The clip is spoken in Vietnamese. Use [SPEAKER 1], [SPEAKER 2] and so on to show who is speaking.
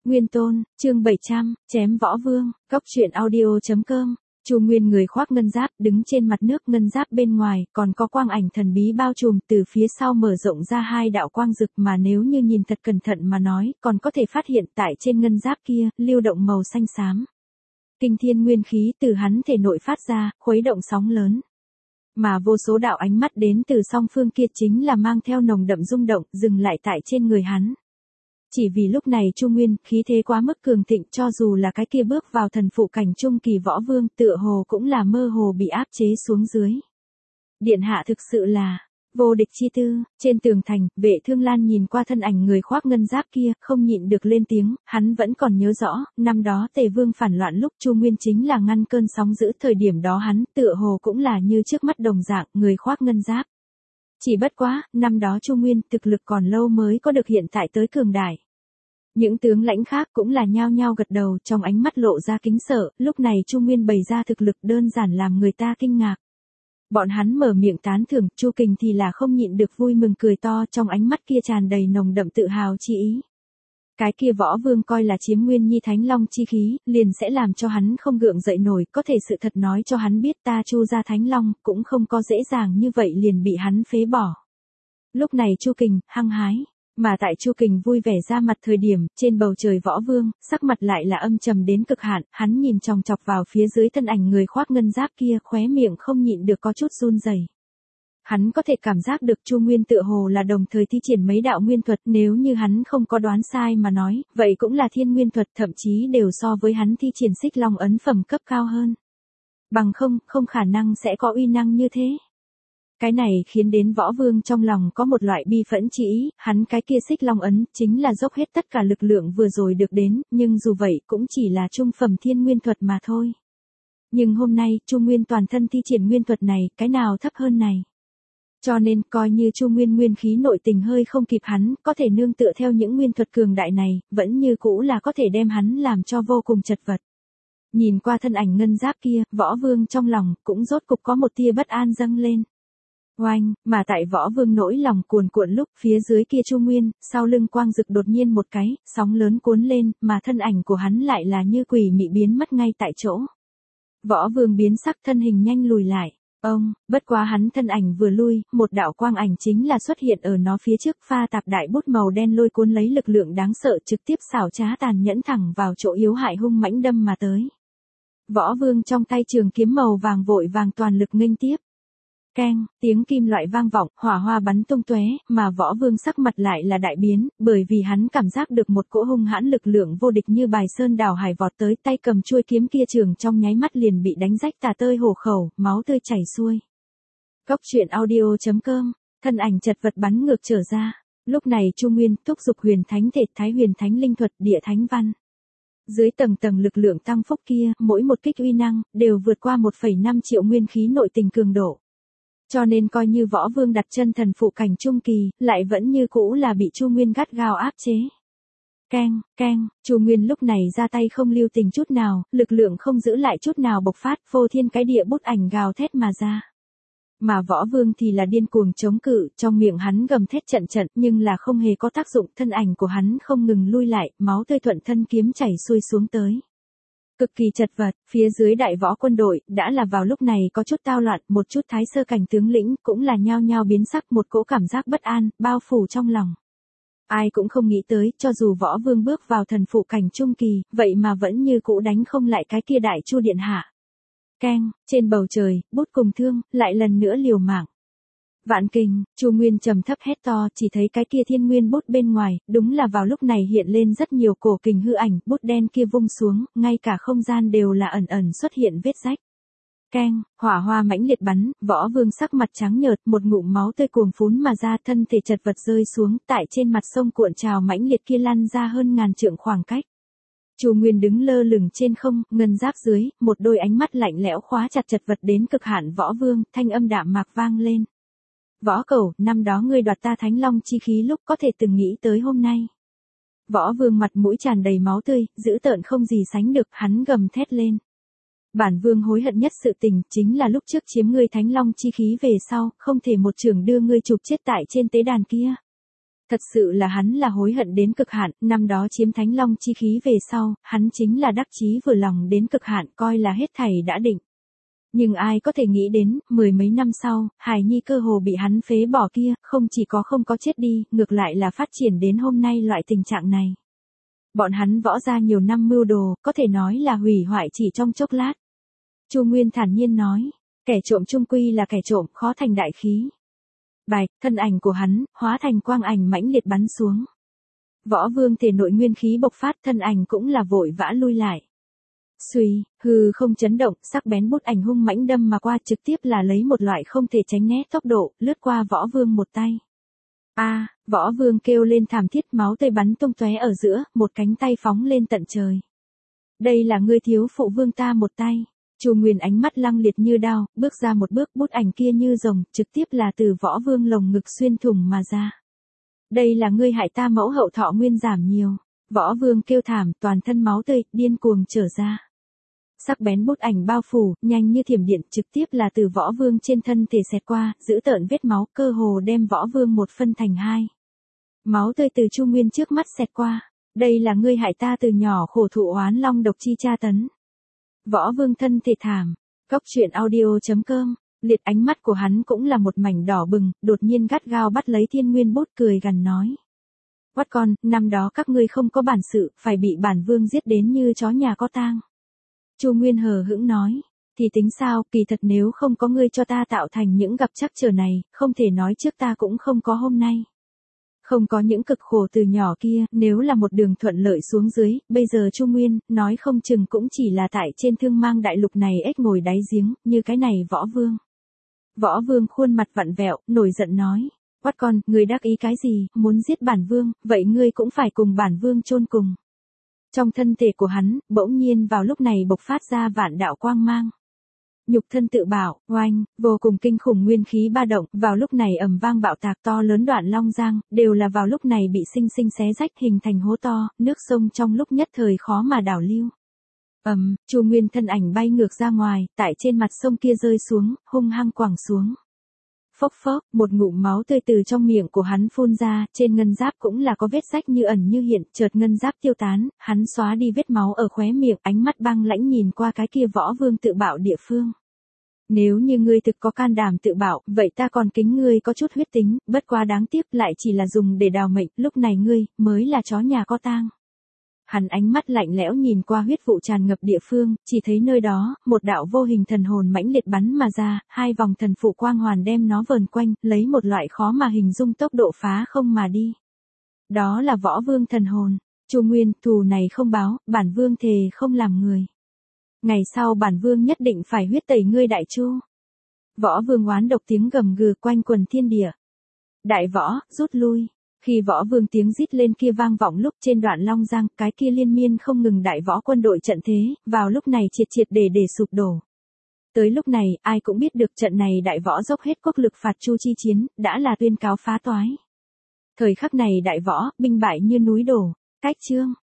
[SPEAKER 1] Nguyên Tôn, chương 700, chém võ vương, cóc truyện audio.com. Chu Nguyên người khoác ngân giáp, đứng trên mặt nước, ngân giáp bên ngoài còn có quang ảnh thần bí bao trùm, từ phía sau mở rộng ra hai đạo quang rực mà nếu như nhìn thật cẩn thận mà nói, còn có thể phát hiện tại trên ngân giáp kia, lưu động màu xanh xám. Kinh thiên nguyên khí từ hắn thể nội phát ra, khuấy động sóng lớn. Mà vô số đạo ánh mắt đến từ song phương kia chính là mang theo nồng đậm rung động, dừng lại tại trên người hắn. Chỉ vì lúc này Chu Nguyên, khí thế quá mức cường thịnh, cho dù là cái kia bước vào thần phụ cảnh trung kỳ võ vương, tựa hồ cũng là mơ hồ bị áp chế xuống dưới. Điện hạ thực sự là vô địch chi tư. Trên tường thành, Vệ Thương Lan nhìn qua thân ảnh người khoác ngân giáp kia, không nhịn được lên tiếng, hắn vẫn còn nhớ rõ, năm đó Tề Vương phản loạn lúc Chu Nguyên chính là ngăn cơn sóng dữ, thời điểm đó hắn, tựa hồ cũng là như trước mắt đồng dạng, người khoác ngân giáp. Chỉ bất quá, năm đó Chu Nguyên thực lực còn lâu mới có được hiện tại tới cường đại. Những tướng lãnh khác cũng là nhao nhao gật đầu, trong ánh mắt lộ ra kính sợ, lúc này Chu Nguyên bày ra thực lực đơn giản làm người ta kinh ngạc. Bọn hắn mở miệng tán thưởng, Chu Kình thì là không nhịn được vui mừng cười to, trong ánh mắt kia tràn đầy nồng đậm tự hào chi ý. Cái kia võ vương coi là chiếm Nguyên Nhi Thánh Long chi khí, liền sẽ làm cho hắn không gượng dậy nổi, có thể sự thật nói cho hắn biết ta Chu gia Thánh Long, cũng không có dễ dàng như vậy liền bị hắn phế bỏ. Lúc này Chu Kình, hăng hái, mà tại Chu Kình vui vẻ ra mặt thời điểm, trên bầu trời võ vương, sắc mặt lại là âm trầm đến cực hạn, hắn nhìn chòng chọc vào phía dưới thân ảnh người khoác ngân giáp kia, khóe miệng không nhịn được có chút run rẩy. Hắn có thể cảm giác được Chu Nguyên tựa hồ là đồng thời thi triển mấy đạo nguyên thuật, nếu như hắn không có đoán sai mà nói, vậy cũng là thiên nguyên thuật, thậm chí đều so với hắn thi triển xích long ấn phẩm cấp cao hơn. Bằng không khả năng sẽ có uy năng như thế. Cái này khiến đến võ vương trong lòng có một loại bi phẫn chỉ ý, hắn cái kia xích long ấn, chính là dốc hết tất cả lực lượng vừa rồi được đến, nhưng dù vậy cũng chỉ là trung phẩm thiên nguyên thuật mà thôi. Nhưng hôm nay, Chu Nguyên toàn thân thi triển nguyên thuật này, cái nào thấp hơn này. Cho nên, coi như Chu Nguyên nguyên khí nội tình hơi không kịp hắn, có thể nương tựa theo những nguyên thuật cường đại này, vẫn như cũ là có thể đem hắn làm cho vô cùng chật vật. Nhìn qua thân ảnh ngân giáp kia, võ vương trong lòng, cũng rốt cục có một tia bất an dâng lên. Oanh, mà tại võ vương nỗi lòng cuồn cuộn lúc, phía dưới kia Chu Nguyên, sau lưng quang rực đột nhiên một cái, sóng lớn cuốn lên, mà thân ảnh của hắn lại là như quỷ mị biến mất ngay tại chỗ. Võ vương biến sắc, thân hình nhanh lùi lại. Bất quá hắn thân ảnh vừa lui, một đạo quang ảnh chính là xuất hiện ở nó phía trước, pha tạp đại bút màu đen lôi cuốn lấy lực lượng đáng sợ, trực tiếp xảo trá tàn nhẫn thẳng vào chỗ yếu hại hung mãnh đâm mà tới. Võ vương trong tay trường kiếm màu vàng vội vàng toàn lực nghênh tiếp. Keng, tiếng kim loại vang vọng, hỏa hoa bắn tung tóe, mà võ vương sắc mặt lại là đại biến, bởi vì hắn cảm giác được một cỗ hung hãn lực lượng vô địch như bài sơn đảo hải vọt tới, tay cầm chuôi kiếm kia trường trong nháy mắt liền bị đánh rách tả tơi hổ khẩu, máu tươi chảy xuôi. Cóc truyện audio.com, thân ảnh chật vật bắn ngược trở ra. Lúc này Chu Nguyên thúc giục huyền thánh thể, thái huyền thánh linh thuật, địa thánh văn. Dưới tầng tầng lực lượng tăng phúc kia, mỗi một kích uy năng đều vượt qua 1,5 triệu nguyên khí nội tình cường độ. Cho nên coi như võ vương đặt chân thần phụ cảnh trung kỳ, lại vẫn như cũ là bị Chu Nguyên gắt gao áp chế. Keng, Chu Nguyên lúc này ra tay không lưu tình chút nào, lực lượng không giữ lại chút nào bộc phát, phô thiên cái địa bút ảnh gào thét mà ra. Mà võ vương thì là điên cuồng chống cự, trong miệng hắn gầm thét trận nhưng là không hề có tác dụng, thân ảnh của hắn không ngừng lui lại, máu tươi thuận thân kiếm chảy xuôi xuống tới. Cực kỳ chật vật, phía dưới đại võ quân đội, đã là vào lúc này có chút tao loạn, một chút thái sơ cảnh tướng lĩnh, cũng là nhao nhao biến sắc, một cỗ cảm giác bất an, bao phủ trong lòng. Ai cũng không nghĩ tới, cho dù võ vương bước vào thần phụ cảnh trung kỳ, vậy mà vẫn như cũ đánh không lại cái kia đại Chu điện hạ. Keng, trên bầu trời, bút cùng thương, lại lần nữa liều mạng. Vạn Kình, Chu Nguyên trầm thấp hét to, chỉ thấy cái kia thiên nguyên bút bên ngoài, đúng là vào lúc này hiện lên rất nhiều cổ kình hư ảnh, bút đen kia vung xuống, ngay cả không gian đều là ẩn ẩn xuất hiện vết rách. Keng, hỏa hoa mãnh liệt bắn, võ vương sắc mặt trắng nhợt, một ngụm máu tươi cuồng phún mà ra, thân thể chật vật rơi xuống, tại trên mặt sông cuộn trào mãnh liệt kia lăn ra hơn ngàn trượng khoảng cách. Chu Nguyên đứng lơ lửng trên không, ngân giáp dưới, một đôi ánh mắt lạnh lẽo khóa chặt chật vật đến cực hạn võ vương, thanh âm đạm mạc vang lên. Võ Cẩu, năm đó ngươi đoạt ta Thánh Long chi khí lúc có thể từng nghĩ tới hôm nay. Võ vương mặt mũi tràn đầy máu tươi, dữ tợn không gì sánh được, hắn gầm thét lên. Bản vương hối hận nhất sự tình, chính là lúc trước chiếm ngươi Thánh Long chi khí về sau, không thể một trường đưa ngươi chụp chết tại trên tế đàn kia. Thật sự là hắn là hối hận đến cực hạn, năm đó chiếm Thánh Long chi khí về sau, hắn chính là đắc chí vừa lòng đến cực hạn, coi là hết thảy đã định. Nhưng ai có thể nghĩ đến, mười mấy năm sau, hài nhi cơ hồ bị hắn phế bỏ kia, không chỉ có không có chết đi, ngược lại là phát triển đến hôm nay loại tình trạng này. Bọn hắn võ ra nhiều năm mưu đồ, có thể nói là hủy hoại chỉ trong chốc lát. Chu Nguyên thản nhiên nói, kẻ trộm chung quy là kẻ trộm, khó thành đại khí. Bạch, thân ảnh của hắn, hóa thành quang ảnh mãnh liệt bắn xuống. Võ Vương thể nội nguyên khí bộc phát, thân ảnh cũng là vội vã lui lại. Xuy, hư không chấn động, sắc bén bút ảnh hung mãnh đâm mà qua, trực tiếp là lấy một loại không thể tránh né tốc độ, lướt qua Võ Vương một tay. Võ Vương kêu lên thảm thiết, máu tươi bắn tung tóe ở giữa, một cánh tay phóng lên tận trời. Đây là ngươi thiếu phụ vương ta một tay. Chu Nguyên ánh mắt lăng liệt như đao, bước ra một bước, bút ảnh kia như rồng, trực tiếp là từ Võ Vương lồng ngực xuyên thủng mà ra. Đây là ngươi hại ta mẫu hậu thọ nguyên giảm nhiều. Võ Vương kêu thảm, toàn thân máu tươi, điên cuồng trở ra. Sắc bén bút ảnh bao phủ, nhanh như thiểm điện, trực tiếp là từ Võ Vương trên thân thể xẹt qua, giữ tợn vết máu, cơ hồ đem Võ Vương một phân thành hai. Máu tươi từ Chu Nguyên trước mắt xẹt qua. Đây là ngươi hại ta từ nhỏ khổ thụ oán long độc chi tra tấn. Võ Vương thân thể thảm. Cốc truyện audio.com. Liệt ánh mắt của hắn cũng là một mảnh đỏ bừng, đột nhiên gắt gao bắt lấy Thiên Nguyên bút, cười gằn nói. Quát con, năm đó các ngươi không có bản sự, phải bị bản vương giết đến như chó nhà có tang. Chu Nguyên hờ hững nói, thì tính sao, kỳ thật nếu không có ngươi cho ta tạo thành những gặp trắc trở này, không thể nói trước ta cũng không có hôm nay. Không có những cực khổ từ nhỏ kia, nếu là một đường thuận lợi xuống dưới, bây giờ Chu Nguyên, nói không chừng cũng chỉ là tại trên thương mang đại lục này ếch ngồi đáy giếng, như cái này Võ Vương. Võ Vương khuôn mặt vặn vẹo, nổi giận nói. Quát con, ngươi đắc ý cái gì, muốn giết bản vương, vậy ngươi cũng phải cùng bản vương chôn cùng. Trong thân thể của hắn, bỗng nhiên vào lúc này bộc phát ra vạn đạo quang mang. Nhục thân tự bảo, oanh, vô cùng kinh khủng nguyên khí ba động, vào lúc này ầm vang bạo tạc to lớn đoạn long giang, đều là vào lúc này bị sinh sinh xé rách hình thành hố to, nước sông trong lúc nhất thời khó mà đảo lưu. Chu Nguyên thân ảnh bay ngược ra ngoài, tại trên mặt sông kia rơi xuống, hung hăng quẳng xuống. Phốc phốc, một ngụm máu tươi từ trong miệng của hắn phun ra, trên ngân giáp cũng là có vết rách như ẩn như hiện, chợt ngân giáp tiêu tán, hắn xóa đi vết máu ở khóe miệng, ánh mắt băng lãnh nhìn qua cái kia Võ Vương tự bạo địa phương. Nếu như ngươi thực có can đảm tự bạo, vậy ta còn kính ngươi có chút huyết tính, bất quá đáng tiếc lại chỉ là dùng để đào mệnh, lúc này ngươi, mới là chó nhà có tang. Hắn ánh mắt lạnh lẽo nhìn qua huyết vụ tràn ngập địa phương, chỉ thấy nơi đó, một đạo vô hình thần hồn mãnh liệt bắn mà ra, hai vòng thần phụ quang hoàn đem nó vờn quanh, lấy một loại khó mà hình dung tốc độ phá không mà đi. Đó là Võ Vương thần hồn. Chu Nguyên, thù này không báo, bản vương thề không làm người. Ngày sau bản vương nhất định phải huyết tẩy ngươi Đại Chu. Võ Vương oán độc tiếng gầm gừ quanh quần thiên địa. Đại võ, rút lui. Khi Võ Vương tiếng rít lên kia vang vọng lúc trên đoạn Long Giang, cái kia liên miên không ngừng đại võ quân đội trận thế, vào lúc này triệt triệt để sụp đổ. Tới lúc này, ai cũng biết được trận này đại võ dốc hết quốc lực phạt Chu chi chiến, đã là tuyên cáo phá toái. Thời khắc này đại võ, binh bại như núi đổ. Cách chương.